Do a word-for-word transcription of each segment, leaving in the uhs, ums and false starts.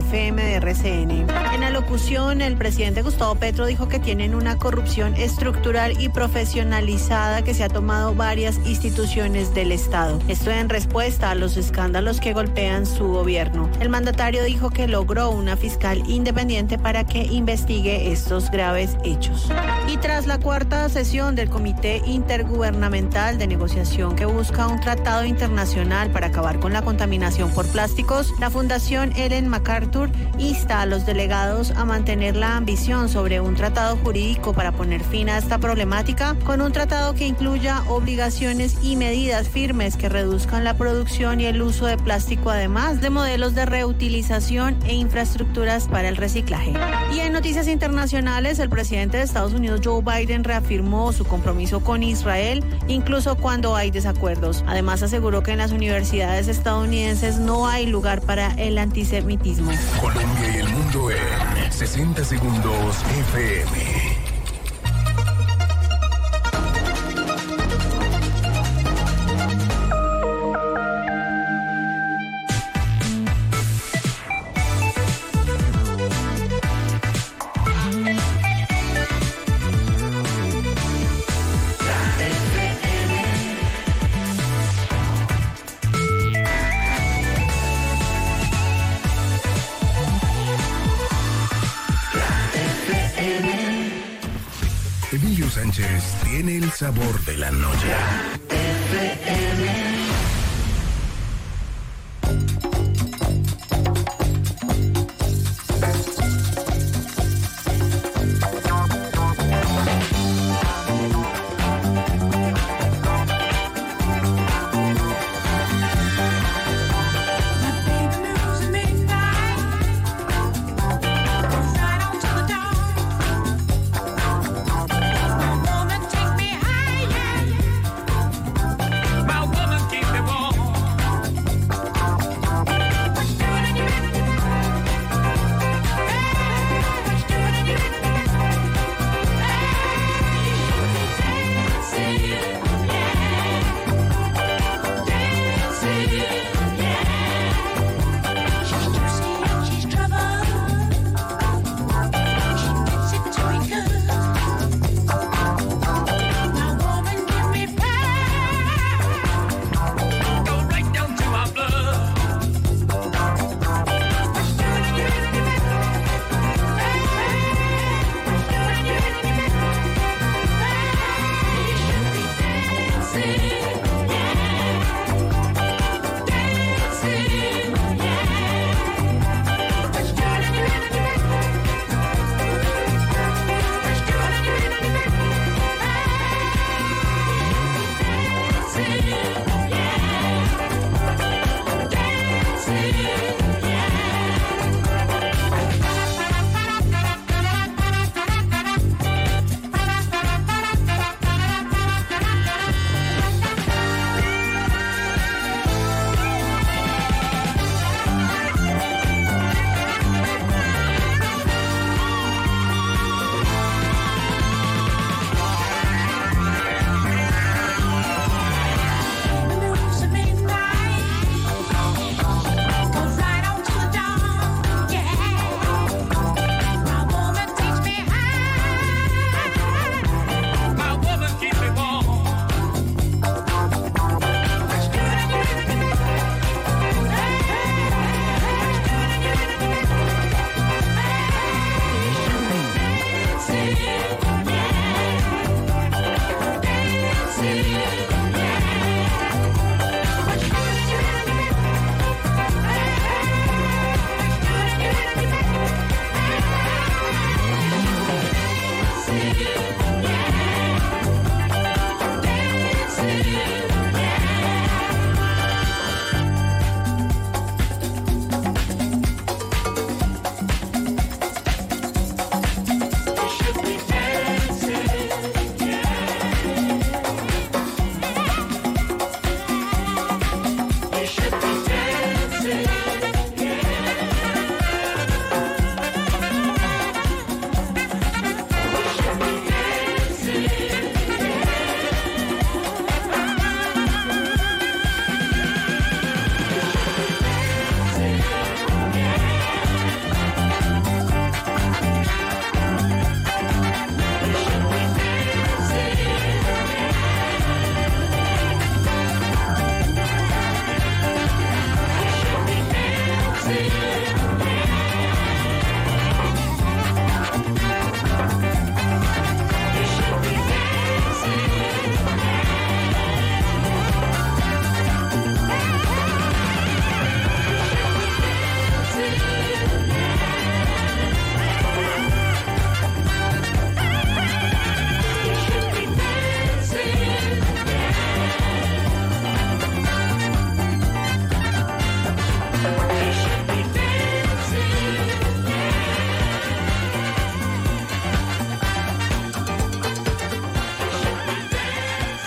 F M de R C N. En la locución, el presidente Gustavo Petro dijo que tienen una corrupción estructural y profesionalizada que se ha tomado varias instituciones del Estado. Esto en respuesta a los escándalos que golpean su gobierno. El mandatario dijo que logró una fiscal independiente para que investigue estos graves hechos. Y tras la cuarta sesión del Comité Intergubernamental de Negociación que busca un tratado internacional para acabar con la contaminación por plásticos, la Fundación Ellen MacArthur insta a los delegados a mantener la ambición sobre un tratado jurídico para poner fin a esta problemática, con un tratado que incluya obligaciones y medidas firmes que reduzcan la producción y el uso de plástico, además de modelos de reutilización e infraestructuras para el reciclaje. Y en noticias internacionales, el presidente de Estados Unidos, Joe Biden, reafirmó su compromiso con Israel, incluso cuando hay desacuerdos. Además, aseguró que en las universidades estadounidenses no hay lugar para el antisemitismo. Colombia y el mundo en sesenta segundos F M. Emilio Sánchez tiene el sabor de la noche. F M. My woman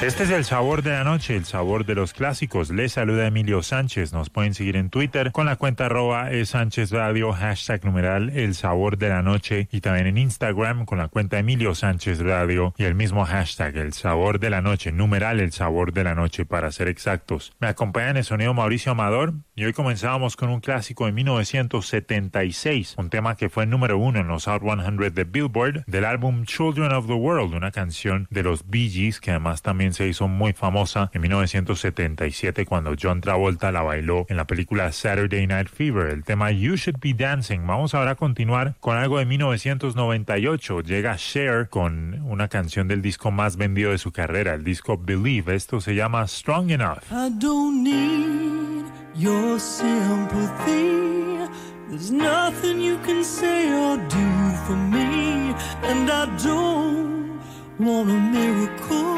Este es el sabor de la noche, el sabor de los clásicos. Les saluda Emilio Sánchez. Nos pueden seguir en Twitter con la cuenta arroba e Sánchez Radio, hashtag numeral el sabor de la noche, y también en Instagram con la cuenta Emilio Sánchez Radio y el mismo hashtag el sabor de la noche, numeral el sabor de la noche para ser exactos. Me acompaña en el sonido Mauricio Amador y hoy comenzábamos con un clásico de mil novecientos setenta y seis, un tema que fue el número uno en los Hot cien de Billboard del álbum Children of the World, una canción de los Bee Gees que además también se hizo muy famosa en mil novecientos setenta y siete cuando John Travolta la bailó en la película Saturday Night Fever, el tema You Should Be Dancing. Vamos ahora a continuar con algo de mil novecientos noventa y ocho. Llega Cher con una canción del disco más vendido de su carrera, el disco Believe. Esto se llama Strong Enough. I don't need your sympathy. There's nothing you can say or do for me, and I don't want a miracle.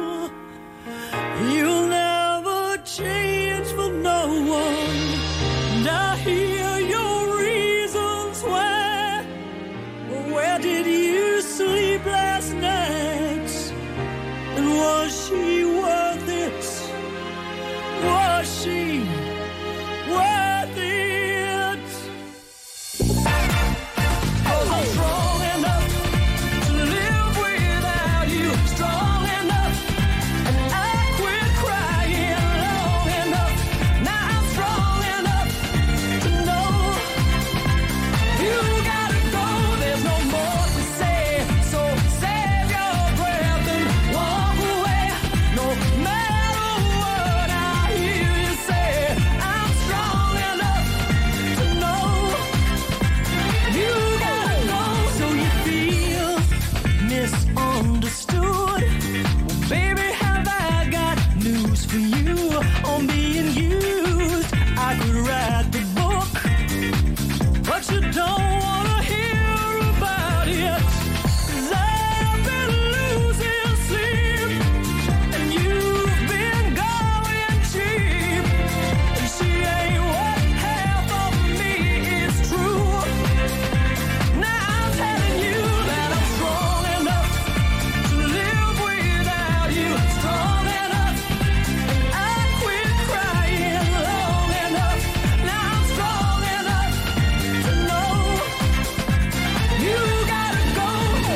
You'll never change for no one, and I hear your reasons why. But where did you sleep last night? And was she worth it? Was she worth it? 'Cause I'm strong enough to live without you, strong enough, and I quit crying long enough. Now I'm strong enough to know you gotta go. There's no more to say, so save your breath and walk away. No matter what I hear you say, I'm strong enough to know you gotta go. So you feel misunderstood? Well, baby, have I got news for you on being used? I could write the book, but you don't wanna hear about it. 'Cause I've been losing sleep, and you've been going cheap, and she ain't what half of me is true. Now I'm telling you that I'm strong enough to live without you, strong enough, and I quit crying long enough. Now I'm strong enough to know you gotta go.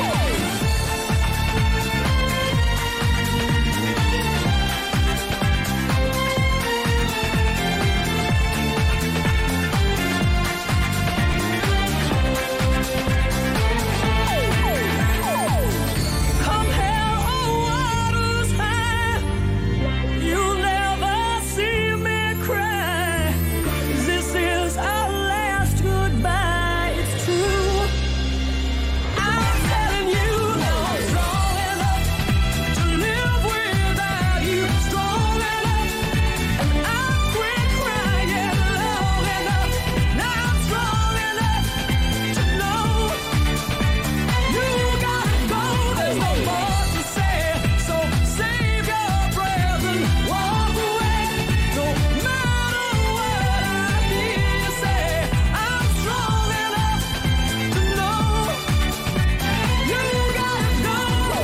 Come hell or waters high, you'll never see me cry. 'Cause this is our last goodbye, it's true. I'm telling you that I'm strong enough to live without you, strong enough, and I quit crying long enough. Now I'm strong enough to know you gotta go. There's no more to say, so save your breath and walk away. No matter what I hear you say, I'm strong enough to know you gotta go.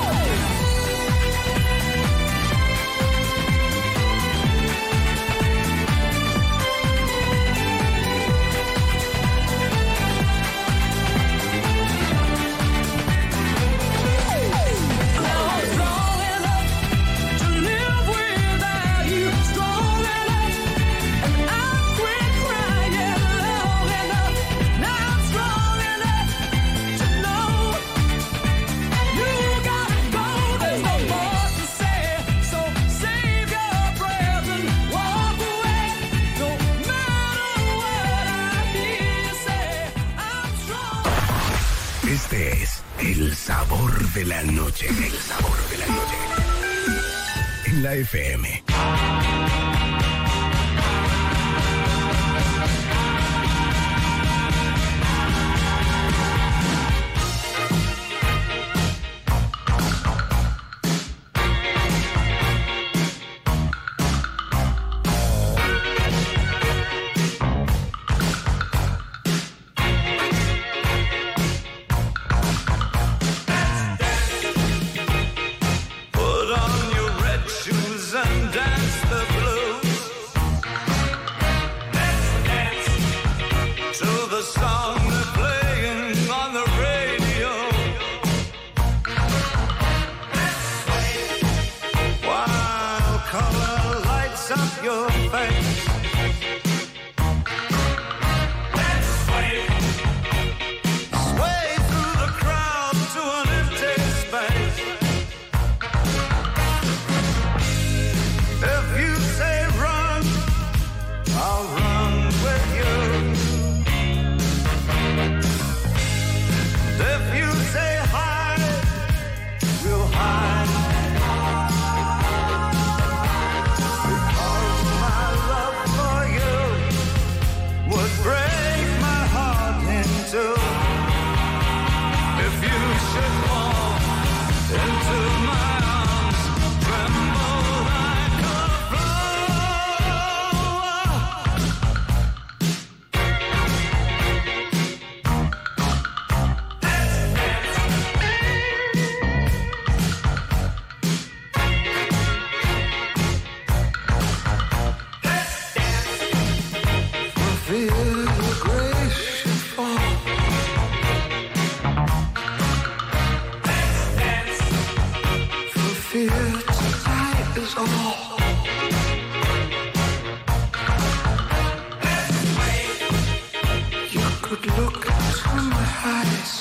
Now I'm strong enough to live without you, strong enough, and I quit crying long enough. Now I'm strong enough to know you gotta go. There's no more to say, so save your breath and walk away. No matter what I hear you say, I'm strong. Este es el sabor de la noche. El sabor de la noche. En la F M. Put on your red look into my eyes.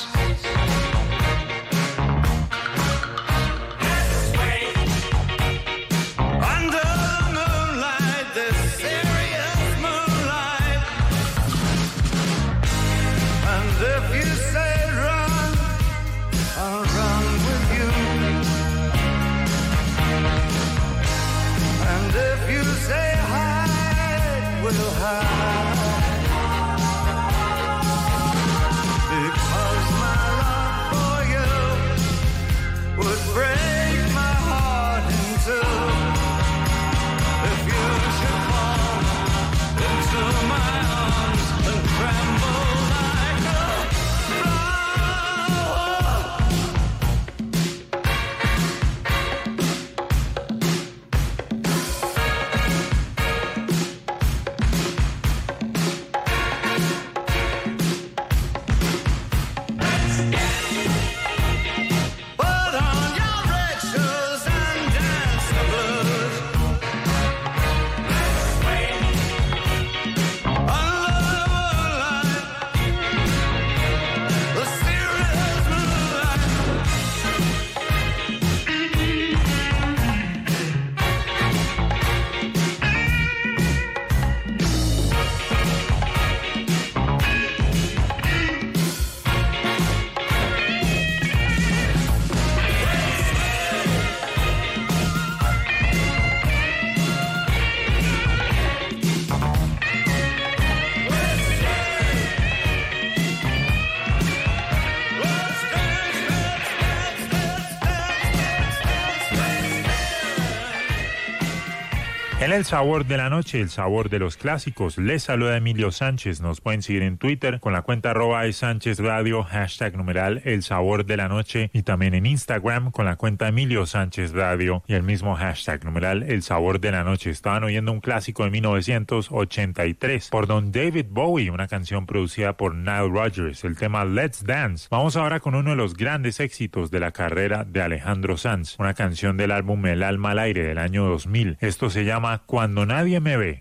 En el sabor de la noche, el sabor de los clásicos, les saluda Emilio Sánchez. Nos pueden seguir en Twitter con la cuenta arroba es Sánchez Radio, hashtag numeral el sabor de la noche, y también en Instagram con la cuenta Emilio Sánchez Radio y el mismo hashtag numeral el sabor de la noche. Estaban oyendo un clásico de mil novecientos ochenta y tres por don David Bowie, una canción producida por Nile Rodgers, el tema Let's Dance. Vamos ahora con uno de los grandes éxitos de la carrera de Alejandro Sanz, una canción del álbum El alma al aire del año dos mil. Esto se llama Cuando nadie me ve.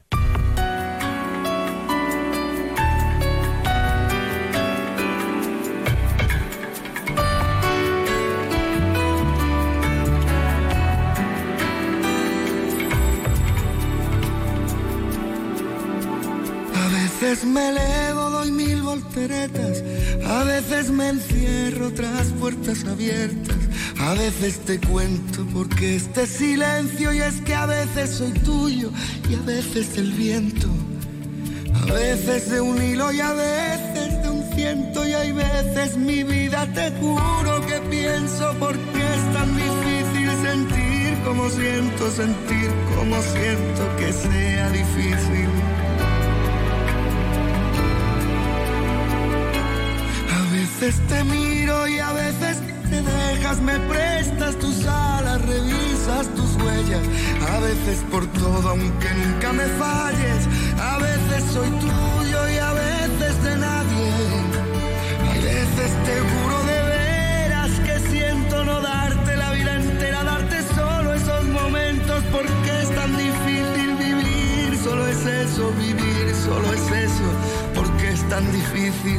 A veces me elevo, doy mil volteretas, a veces me encierro tras puertas abiertas. A veces te cuento porque este silencio, y es que a veces soy tuyo y a veces el viento. A veces de un hilo y a veces de un ciento, y hay veces mi vida te juro que pienso porque es tan difícil sentir como siento, sentir como siento que sea difícil. A veces te miro y a veces te dejas, me prestas tus alas, revisas tus huellas. A veces por todo, aunque nunca me falles. A veces soy tuyo y a veces de nadie. A veces te juro de veras que siento no darte la vida entera, darte solo esos momentos, porque es tan difícil vivir. Solo es eso, vivir, solo es eso, porque es tan difícil.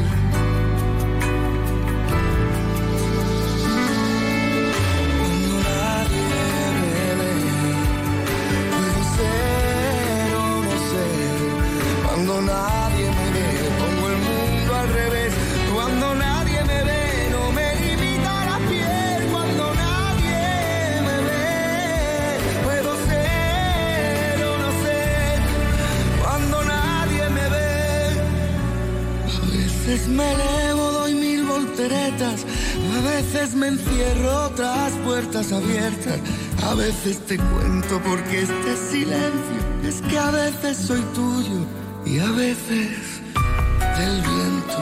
Cuando nadie me ve, pongo el mundo al revés. Cuando nadie me ve, no me limita la piel. Cuando nadie me ve, puedo ser o no ser. Cuando nadie me ve, a veces me elevo, doy mil volteretas. A veces me encierro tras puertas abiertas. A veces te cuento porque este silencio es que a veces soy tuyo y a veces del viento.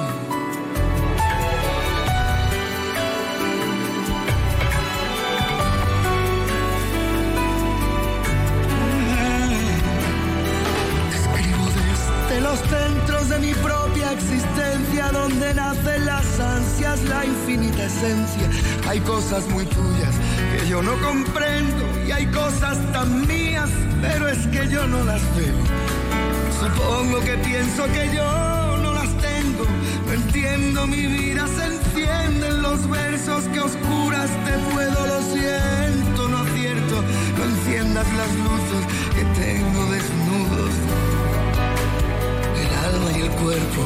Escribo desde los centros de mi propia existencia, donde nacen las ansias, la infinita esencia. Hay cosas muy tuyas que yo no comprendo y hay cosas tan mías, pero es que yo no las veo. Supongo que pienso que yo no las tengo, entiendo, mi vida se enciende en los versos que oscuras te puedo, lo siento, no acierto, no enciendas las luces que tengo desnudos, el alma y el cuerpo.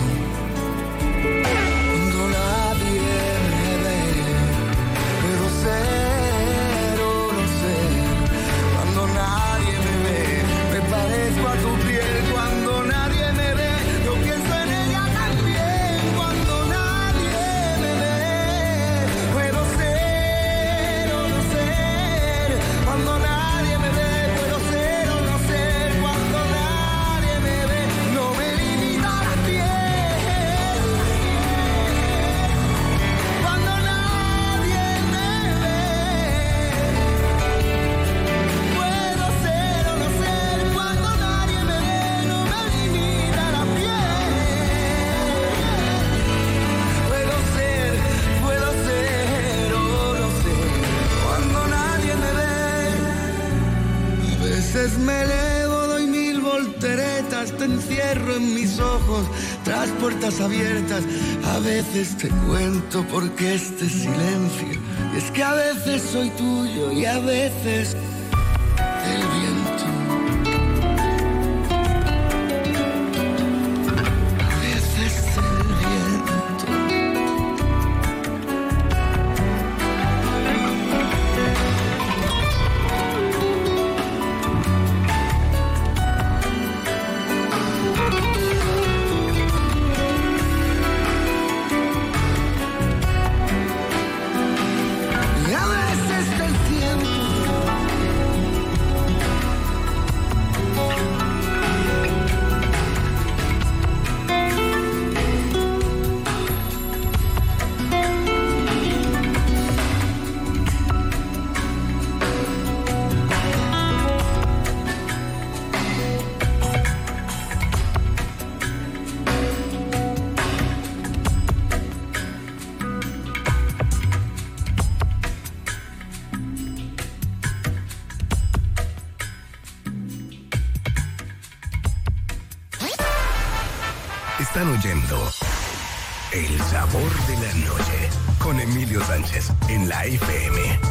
Cuando nadie me ve, puedo ser o no ser. Cuando nadie me ve, me parezco a tu piel. Cuando nadie me ve, yo pienso en ella también. Cuando nadie me ve, puedo ser o no ser. Cuando nadie me ve, puedo ser o no ser. Cuando nadie me ve, no me limita la piel. Cuando nadie me ve, puedo ser o no ser. Cuando nadie me ve, no me limita la piel. Puedo ser, puedo ser o no ser. Cuando nadie me ve, a veces me elevo, doy mil volteretas, te encierro en mis ojos, tras puertas abiertas. A veces te cuento por qué este silencio. Y es que a veces soy tuyo y a veces el viento. A veces el viento. Y a veces el tiempo. Están oyendo El Sabor de la Noche con Emilio Sánchez en la F M.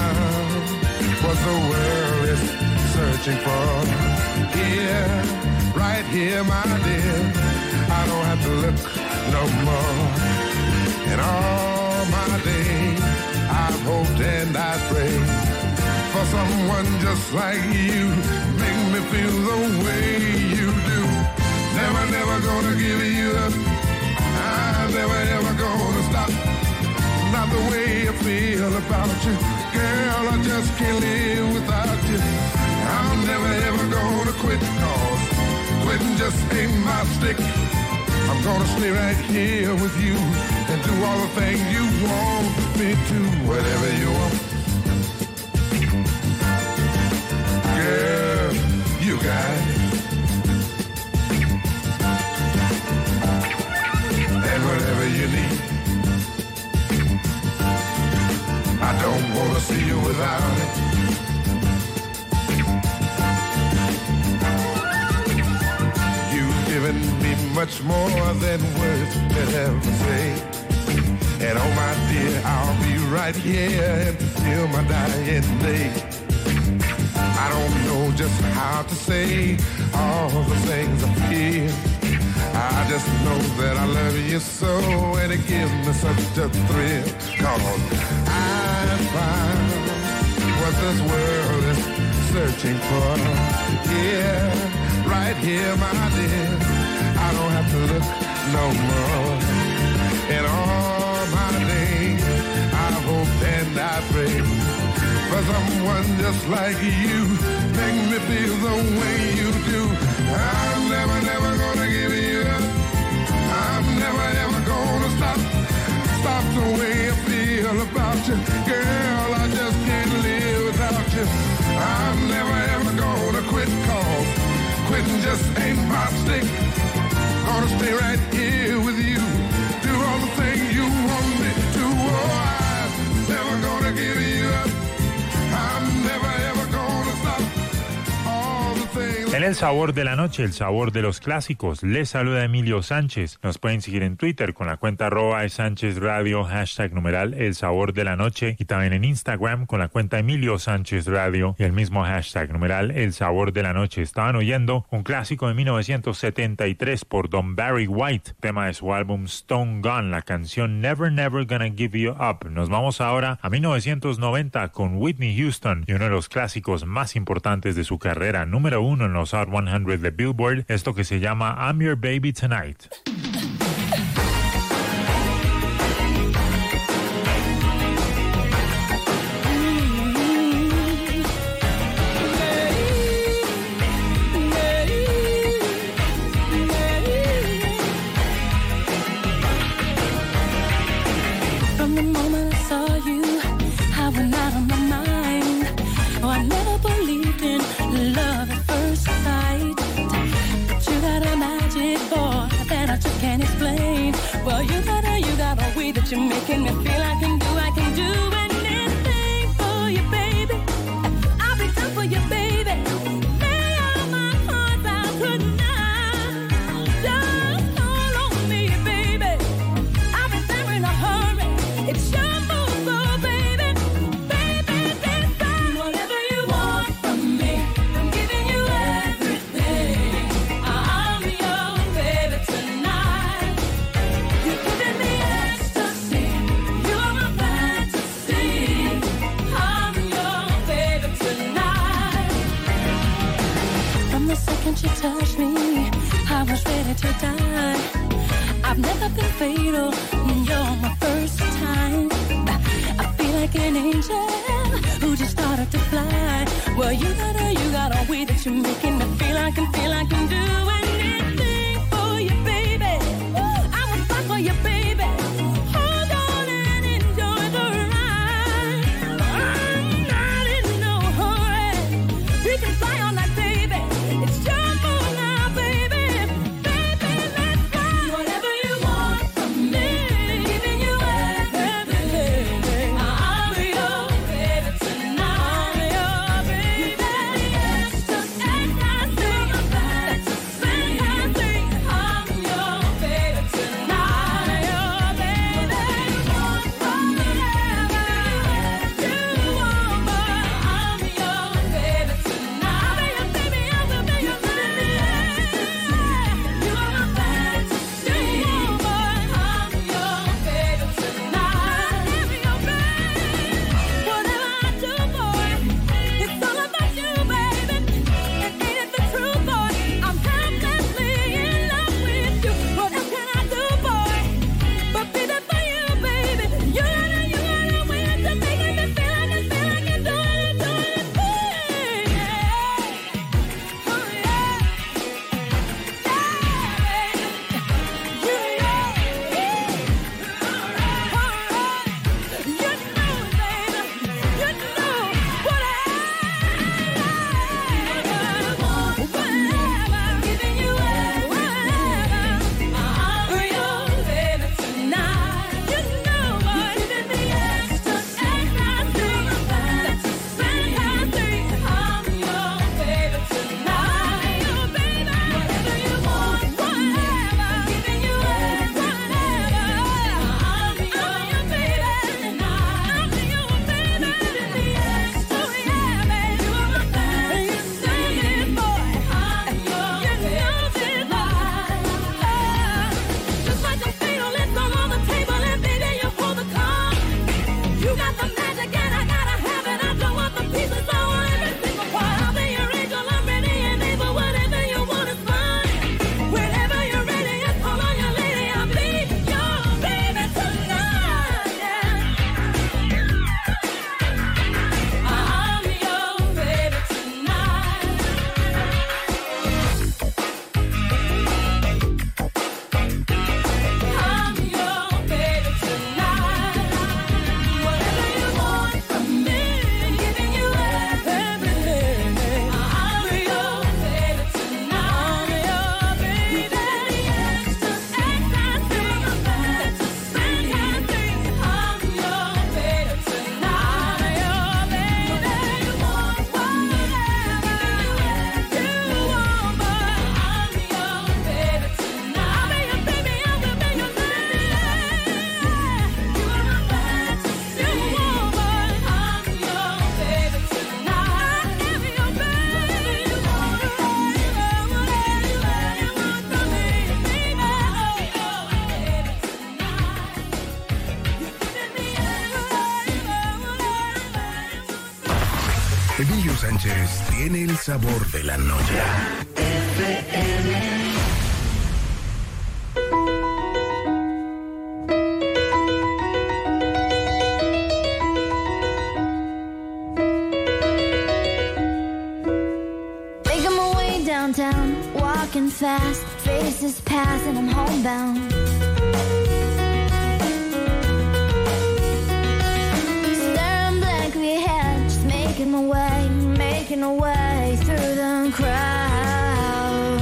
what the world is searching for. Here right here, my dear. I don't have to look no more. In all my days, I've hoped and I prayed for someone just like you. Make me feel the way you do. Never, never gonna give you up. I'm never, ever gonna stop. Not the way I feel about you. Girl, I just can't live without you. I'm never, ever gonna quit, cause quitting just ain't my stick. I'm gonna stay right here with you and do all the things you want me to. Whatever you want. Girl, you got it. And whatever you need. I don't wanna see you without it. You've given me much more than words could ever say. And oh my dear, I'll be right here until my dying day. I don't know just how to say all the things I feel. I just know that I love you so, and it gives me such a thrill. Cause I found what this world is searching for. Yeah, right here, my dear. I don't have to look no more. In all my days, I hope and I pray for someone just like you. Make me feel the way you do. I'm never, never gonna give you up. I'm never, ever gonna stop. Stop the way I feel about you. Girl, I just can't live without you. I'm never, ever gonna quit, cause quitting just ain't my stick. Gonna stay right here with you. Do all the things you want me to. Oh, I'm never gonna give you up. I'm never, ever gonna stop. All the things. En el sabor de la noche, el sabor de los clásicos, les saluda Emilio Sánchez. Nos pueden seguir en Twitter con la cuenta arroba Sánchez Radio, hashtag numeral el sabor de la noche, y también en Instagram con la cuenta Emilio Sánchez Radio y el mismo hashtag numeral el sabor de la noche. Estaban oyendo un clásico de mil novecientos setenta y tres por Don Barry White, tema de su álbum Stone Gun, la canción Never Never Gonna Give You Up. Nos vamos ahora a mil novecientos noventa con Whitney Houston y uno de los clásicos más importantes de su carrera, número uno en los Hot cien de Billboard, esto que se llama I'm Your Baby Tonight. From the moment I saw you, I went out of my mind. Oh, I never believed in love at first sight. But you got a magic, boy, that I just can't explain. Well, you got a, you got a way that you're making me feel I can do, I can do anything for you, baby. I'll be done for you, baby. Lay all my cards out tonight. Just call on me, baby. I'll be there in a hurry. It's your move, so baby, baby, this time. Whatever you want from me, I'm giving you everything. I'm your baby tonight. You're giving me ecstasy. You're my fantasy. I'm your baby tonight. From the second you touched me, I was ready to die. I've never been fatal, you're my first time. I feel like an angel who just started to fly. Well, you got a, you got a way that you're making me feel I can, feel I can do anything for you, baby. I will fight for you, baby. Hold on and enjoy the ride. I'm not in no hurry. We can fly all night, baby. It's your move now, baby. Baby, let's fly. Whatever you want from me, giving you everything. I'm your baby tonight. I'm your baby. You got the ecstasy, ecstasy, fantasy. Sánchez tiene el sabor de la noche. F M. Making my way downtown, walking fast, faces pass and I'm homebound. Staring blankly ahead, just making my way, making my way through the crowd.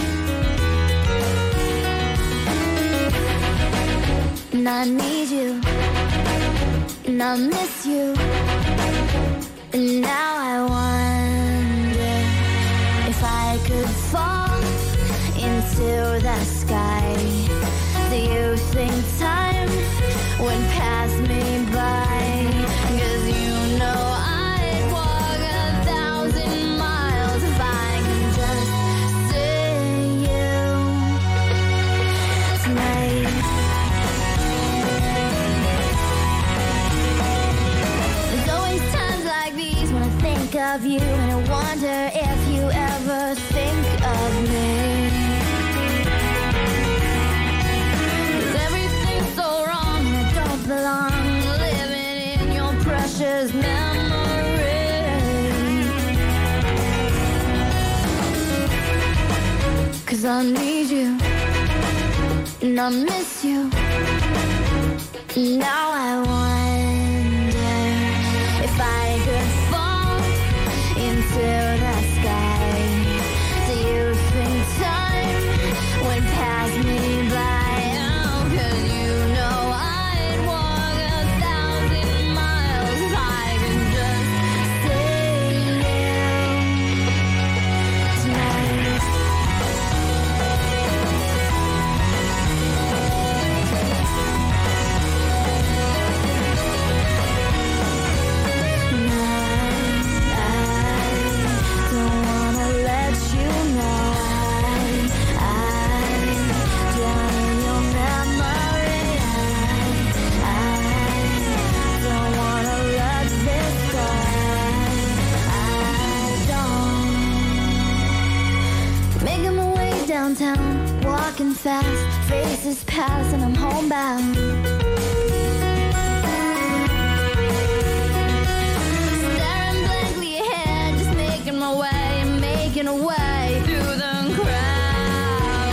And I need you, and I miss you, and now I wonder if I could fall into the sky. Do you think time would pass me by? 'Cause you know I'd walk a thousand miles if I could just see you tonight. There's always times like these when I think of you, and I wonder if you ever think of me. 'Cause everything's so wrong and I don't belong living in your precious memory. 'Cause I need you and I miss you. Now I wonder if I could fall into the sky. Do you think time would pass me by? Oh, 'cause you know I'd walk a thousand miles if I could just see you tonight. Downtown, walking fast, faces pass and I'm homebound. Staring blankly ahead, just making my way, making a way through the crowd.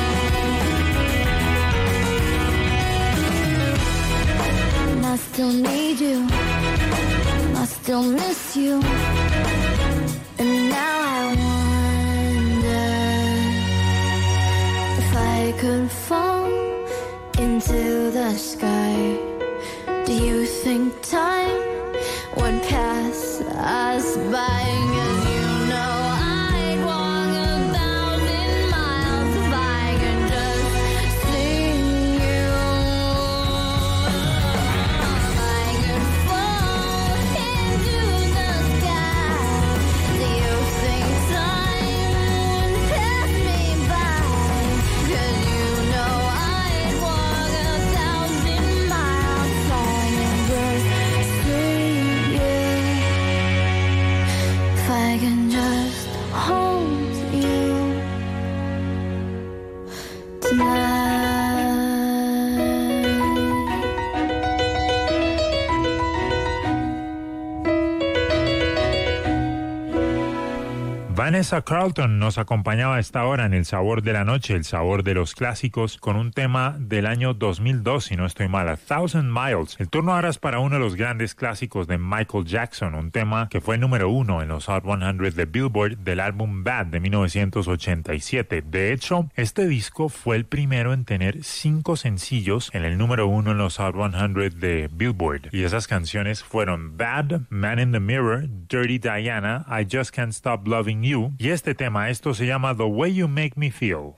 And I still need you, I still miss you, and now I wonder if I could fall into the sky. Do you think time would pass us by? 'Cause you know I'd walk a thousand miles if I could just see you. If I could fall into the sky, do you think time would pass me by? 'Cause you know I'd walk a thousand miles if I could just see you. If I can just hold you tonight. Vanessa Carlton nos acompañaba a esta hora en El Sabor de la Noche, el sabor de los clásicos, con un tema del año dos mil dos, si no estoy mal, A Thousand Miles. El turno ahora es para uno de los grandes clásicos de Michael Jackson, un tema que fue número uno en los Hot cien de Billboard del álbum Bad de mil novecientos ochenta y siete. De hecho, este disco fue el primero en tener cinco sencillos en el número uno en los Hot cien de Billboard. Y esas canciones fueron Bad, Man in the Mirror, Dirty Diana, I Just Can't Stop Loving You, y este tema, esto se llama The Way You Make Me Feel.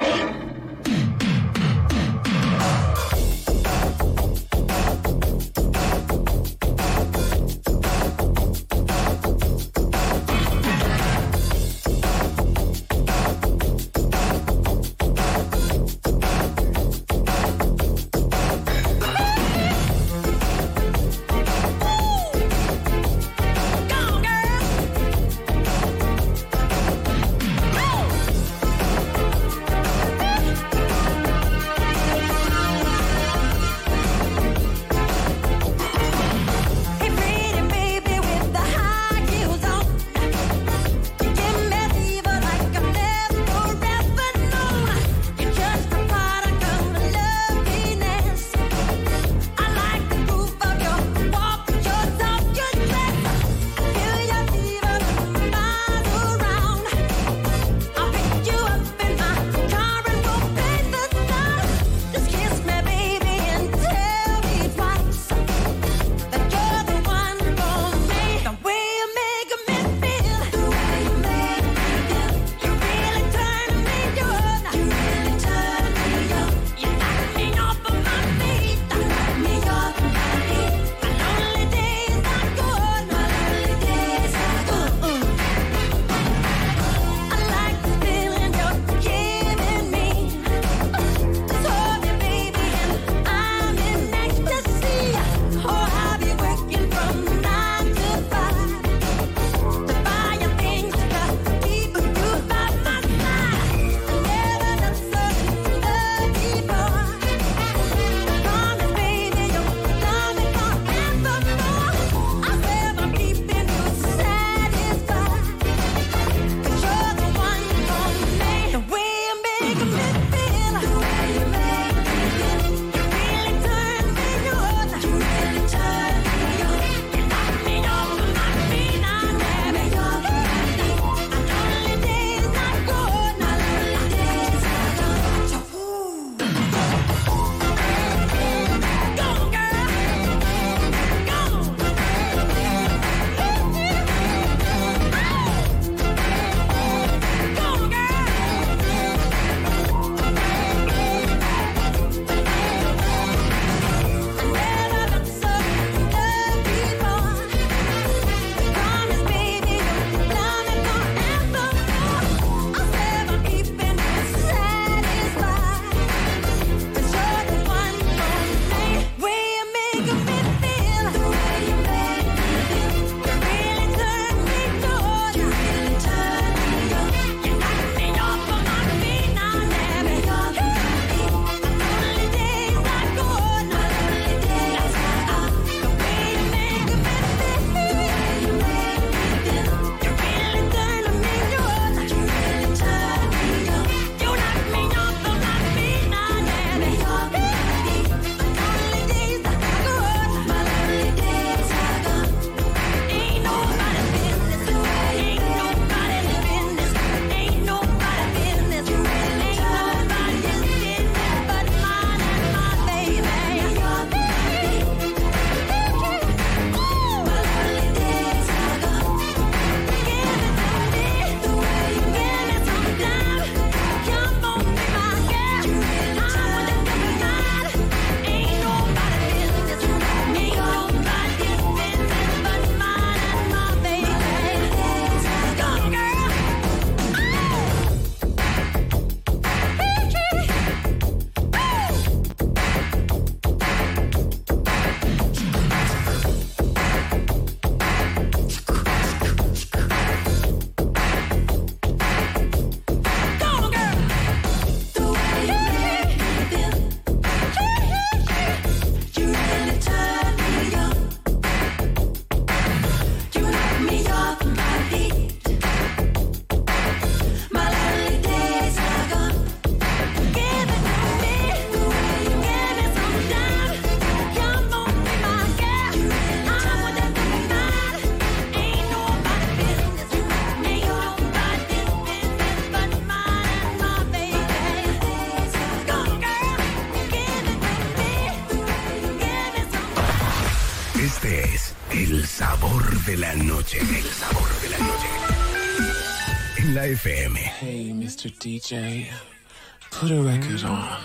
el sabor de la noche. El sabor de la noche. En la F M. Hey, mister D J, put a record on.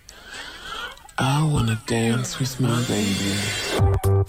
I wanna dance with my baby.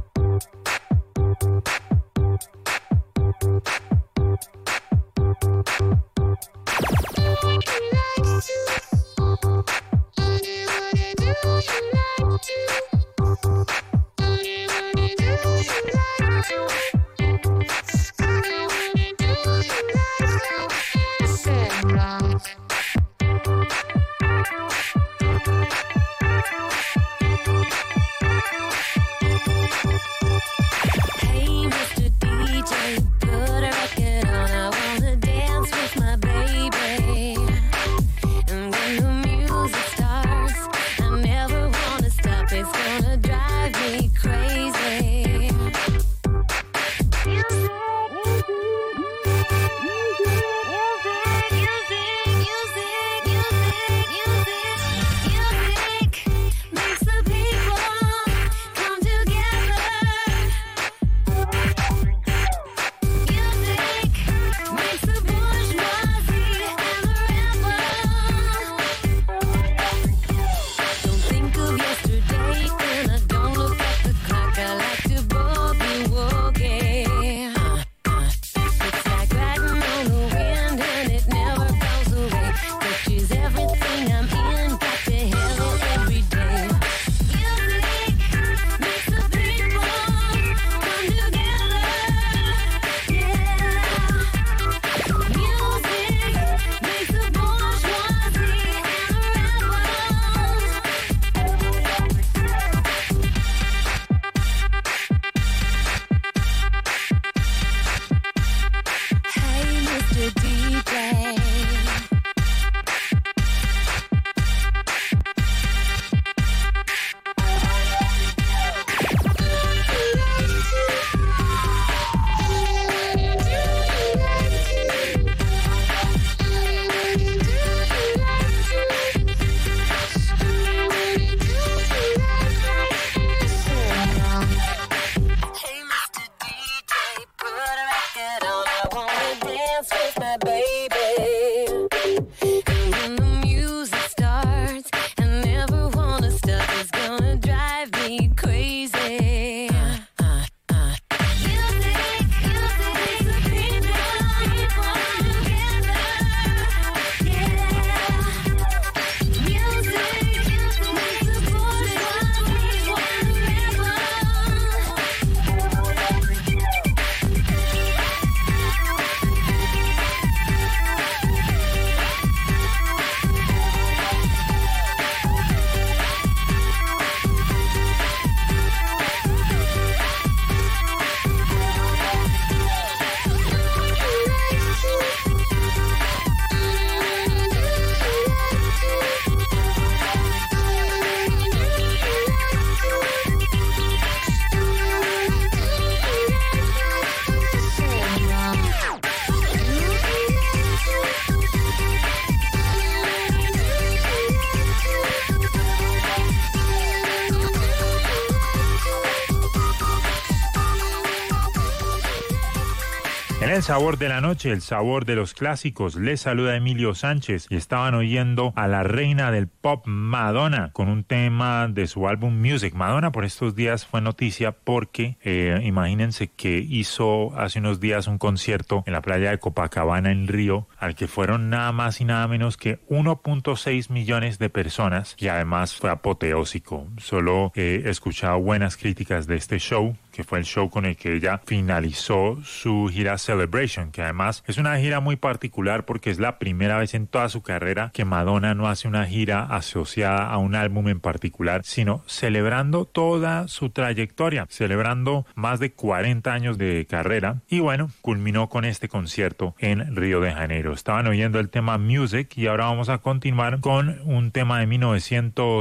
En el sabor de la noche, el sabor de los clásicos, les saluda Emilio Sánchez y estaban oyendo a la reina del pop Madonna con un tema de su álbum Music. Madonna por estos días fue noticia porque eh, imagínense que hizo hace unos días un concierto en la playa de Copacabana en Río al que fueron nada más y nada menos que uno punto seis millones de personas y además fue apoteósico. Solo he escuchado buenas críticas de este show, que fue el show con el que ella finalizó su gira Celebration, que además es una gira muy particular porque es la primera vez en toda su carrera que Madonna no hace una gira asociada a un álbum en particular, sino celebrando toda su trayectoria, celebrando más de cuarenta años de carrera y bueno, culminó con este concierto en Río de Janeiro. Estaban oyendo el tema Music y ahora vamos a continuar con un tema de mil novecientos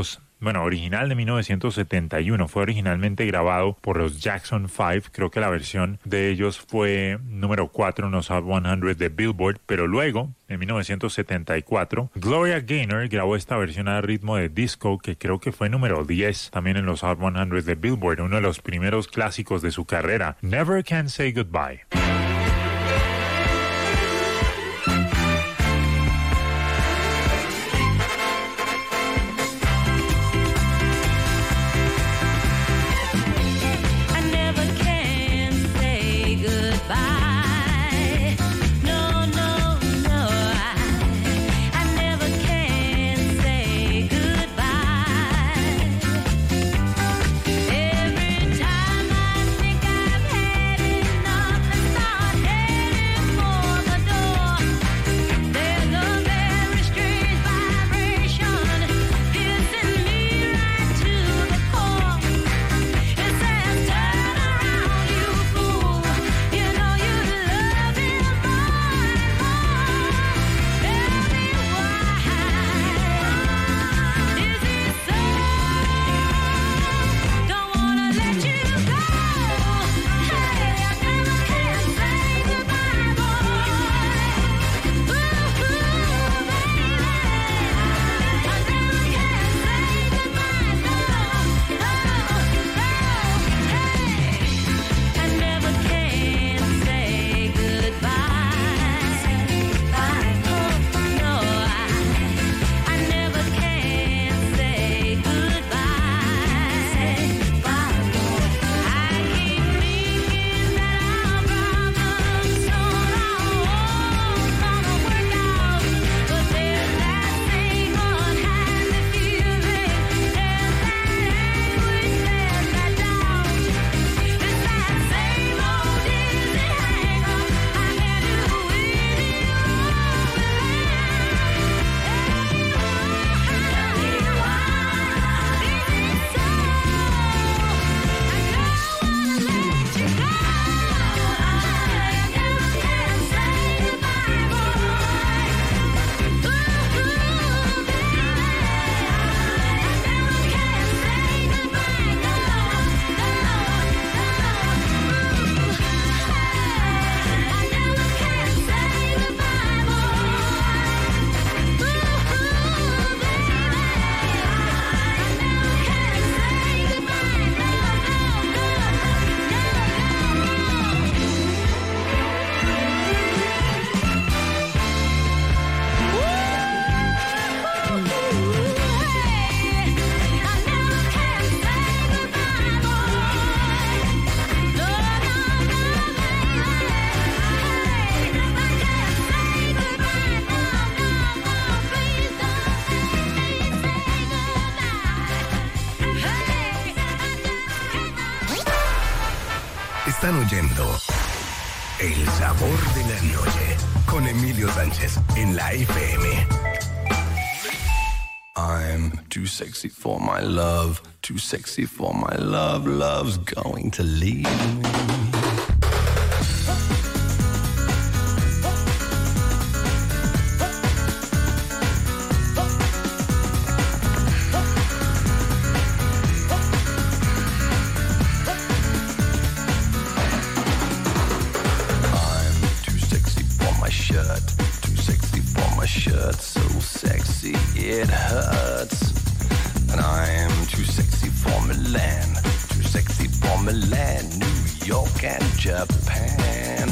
bueno, original de mil novecientos setenta y uno. Fue originalmente grabado por los Jackson Five. Creo que la versión de ellos fue número cuatro en los Hot cien de Billboard, pero luego, en mil novecientos setenta y cuatro, Gloria Gaynor grabó esta versión a ritmo de disco que creo que fue número diez también en los Hot cien de Billboard, uno de los primeros clásicos de su carrera, Never Can Say Goodbye. Están oyendo El Sabor de la Noche con Emilio Sánchez en la F M. I'm too sexy for my love, too sexy for my love, love's going to leave me. It hurts, and I am too sexy for Milan, too sexy for Milan, New York and Japan.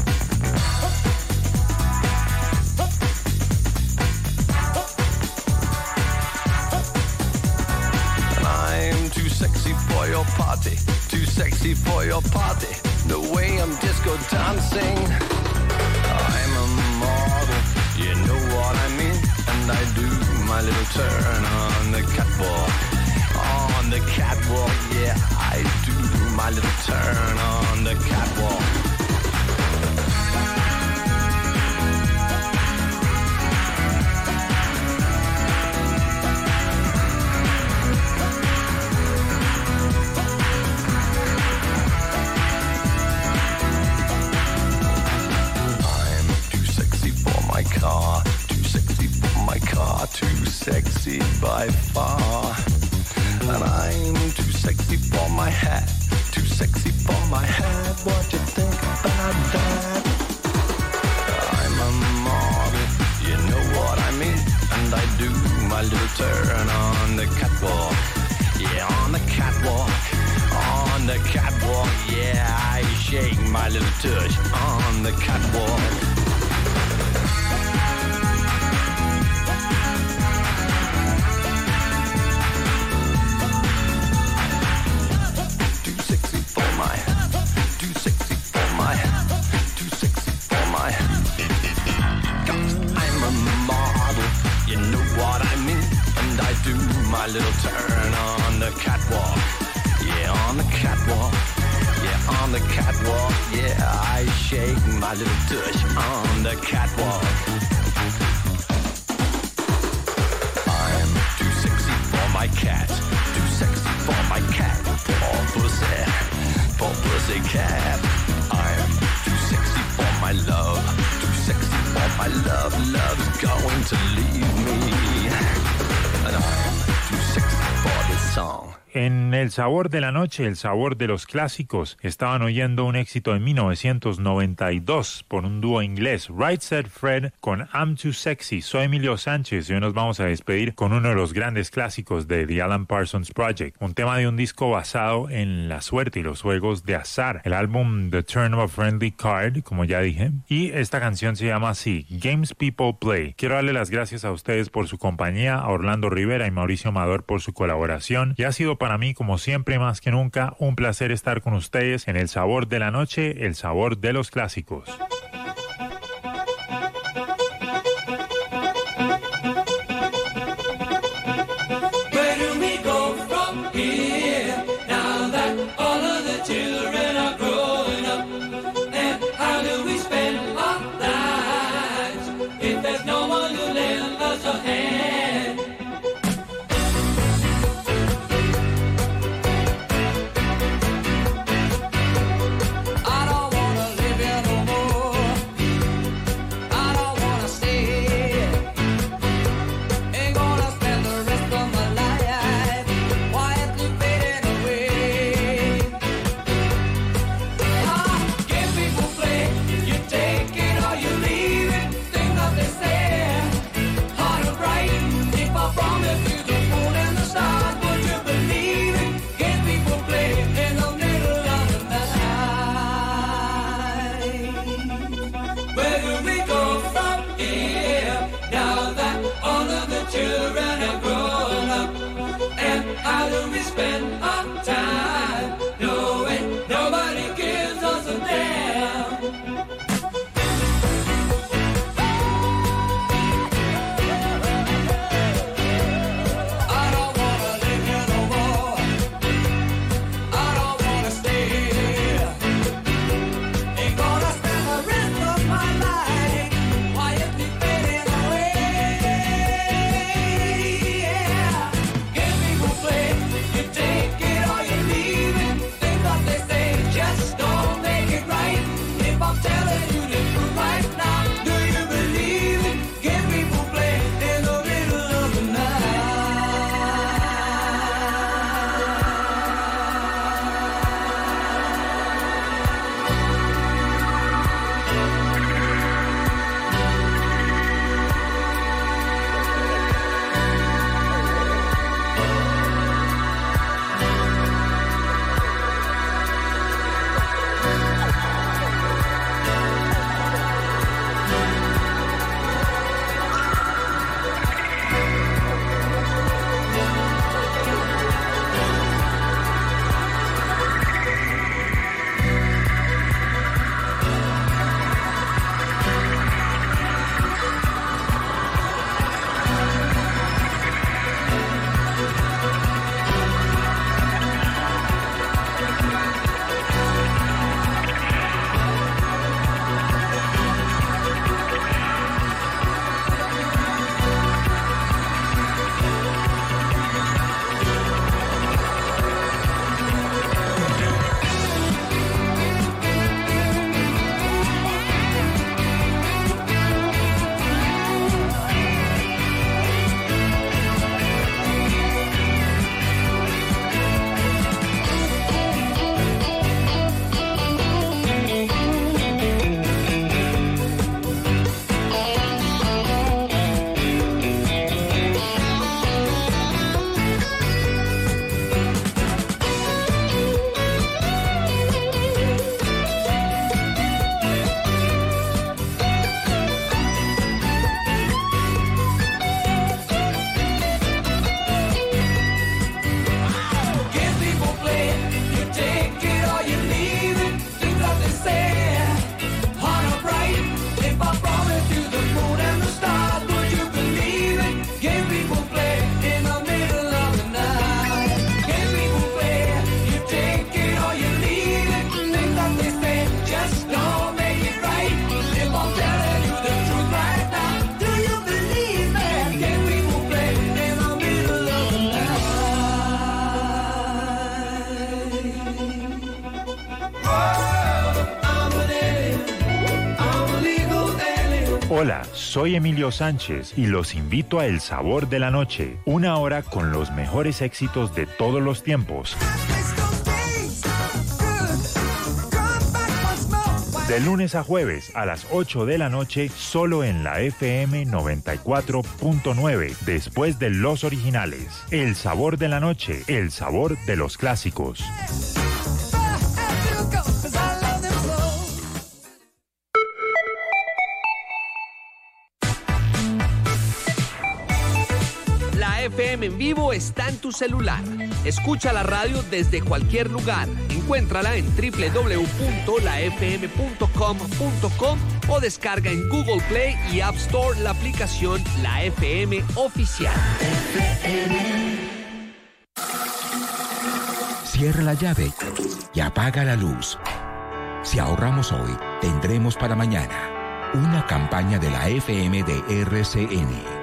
And I am too sexy for your party, too sexy for your party, the way I'm disco dancing. I'm a model, you know what I mean, and I do my little turn on the catwalk, on the catwalk, yeah, I do my little turn on the catwalk. I'm too sexy for my car, too sexy for my car, too sexy by far. sexy for my hat, too sexy for my hat. What you think about that? I'm a model, you know what I mean. And I do my little turn on the catwalk. Yeah, on the catwalk, on the catwalk. Yeah, I shake my little tush on the catwalk. My little turn on the catwalk. Yeah, on the catwalk. Yeah, on the catwalk. Yeah, I shake my little tush on the catwalk. I'm too sexy for my cat. Too sexy for my cat. Poor pussy. Poor pussy cat. I'm too sexy for my love. Too sexy for my love. Love's going to leave me. And I'm too sexy for this song. En El Sabor de la Noche, el sabor de los clásicos, estaban oyendo un éxito de mil novecientos noventa y dos por un dúo inglés, Right Said Fred con I'm Too Sexy. Soy Emilio Sánchez y hoy nos vamos a despedir con uno de los grandes clásicos de The Alan Parsons Project, un tema de un disco basado en la suerte y los juegos de azar, el álbum The Turn of a Friendly Card, como ya dije, y esta canción se llama así, Games People Play. Quiero darle las gracias a ustedes por su compañía, a Orlando Rivera y Mauricio Amador por su colaboración, y ha sido para mí, como siempre, más que nunca, un placer estar con ustedes en El Sabor de la Noche, el sabor de los clásicos. Take it all you need. Hola, soy Emilio Sánchez y los invito a El Sabor de la Noche, una hora con los mejores éxitos de todos los tiempos. De lunes a jueves a las ocho de la noche, solo en la F M noventa y cuatro punto nueve, después de los originales. El Sabor de la Noche, el sabor de los clásicos. La F M en vivo está en tu celular. Escucha la radio desde cualquier lugar. Encuéntrala en doble u doble u doble u punto la f m punto com punto com o descarga en Google Play y App Store la aplicación La F M Oficial. Cierra la llave y apaga la luz. Si ahorramos hoy, tendremos para mañana. Una campaña de la F M de R C N.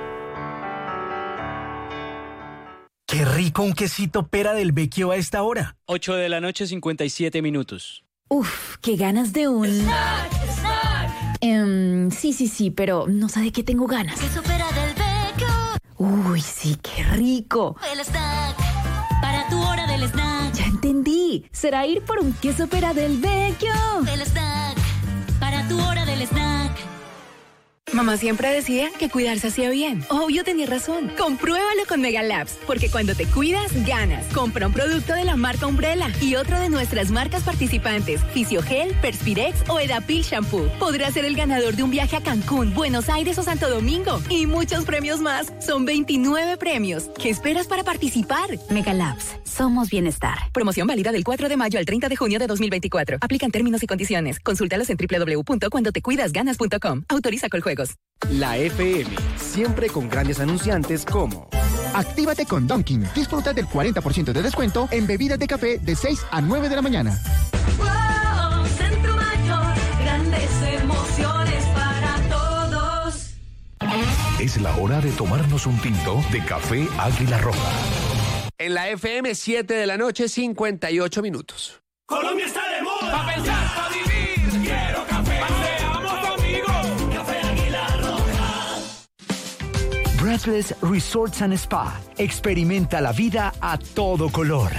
¡Qué rico un quesito pera del Vecchio a esta hora! ocho de la noche, cincuenta y siete minutos. Uf, qué ganas de un... Snack, snack. Um, sí, sí, sí, pero no sé de qué tengo ganas. Queso pera del Vecchio. Uy, sí, qué rico. El snack. Para tu hora del snack. Ya entendí. Será ir por un queso pera del Vecchio. El snack. Para tu hora del snack. Mamá siempre decía que cuidarse hacía bien. Obvio, tenía razón. Compruébalo con Mega Labs, porque cuando te cuidas, ganas. Compra un producto de la marca Umbrella y otro de nuestras marcas participantes, Fisiogel, Perspirex o Edapil Shampoo. Podrás ser el ganador de un viaje a Cancún, Buenos Aires o Santo Domingo. Y muchos premios más. Son veintinueve premios. ¿Qué esperas para participar? Mega Labs. Somos bienestar. Promoción válida del cuatro de mayo al treinta de junio de dos mil veinticuatro. Aplican términos y condiciones. Consúltalos en doble u doble u doble u punto cuando te cuidas ganas punto com. Autoriza Coljuegos. La F M, siempre con grandes anunciantes como... Actívate con Dunkin'. Disfruta del cuarenta por ciento de descuento en bebidas de café de seis a nueve de la mañana. Wow, Centro Mayor, grandes emociones para todos. Es la hora de tomarnos un tinto de café Águila Roja. En la F M, siete de la noche, cincuenta y ocho minutos. Colombia está de moda. Pa' pensar, pa' vivir. Quiero café. Paseamos amigos. Café Águila Roja. Breathless Resorts and Spa. Experimenta la vida a todo color.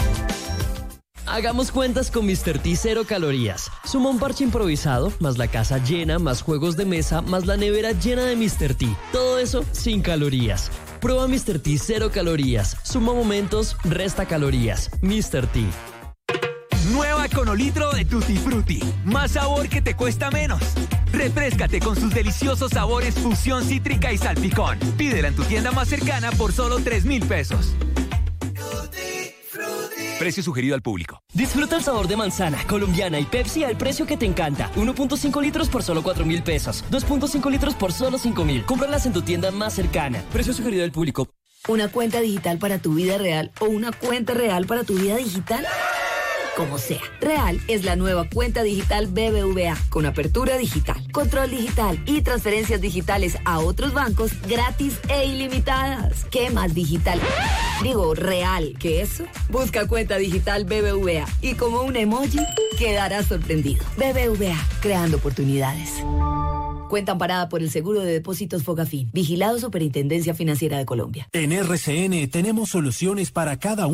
Hagamos cuentas con mister T cero calorías. Suma un parche improvisado, más la casa llena, más juegos de mesa, más la nevera llena de mister T. Todo eso sin calorías. Prueba mister T cero calorías. Suma momentos, resta calorías. mister T. Nueva Econolitro de Tutti Frutti. Más sabor que te cuesta menos. Refréscate con sus deliciosos sabores fusión cítrica y salpicón. Pídela en tu tienda más cercana por solo tres mil pesos. Precio sugerido al público. Disfruta el sabor de manzana, colombiana y Pepsi al precio que te encanta. uno punto cinco litros por solo cuatro mil pesos. dos punto cinco litros por solo cinco mil. Cómpralas en tu tienda más cercana. Precio sugerido al público. ¿Una cuenta digital para tu vida real o una cuenta real para tu vida digital? Como sea. Real es la nueva cuenta digital B B V A con apertura digital, control digital y transferencias digitales a otros bancos gratis e ilimitadas. ¿Qué más digital? Digo, real que eso. Busca cuenta digital B B V A y como un emoji quedarás sorprendido. B B V A, creando oportunidades. Cuenta amparada por el Seguro de Depósitos Fogafín. Vigilado Superintendencia Financiera de Colombia. En R C N tenemos soluciones para cada uno.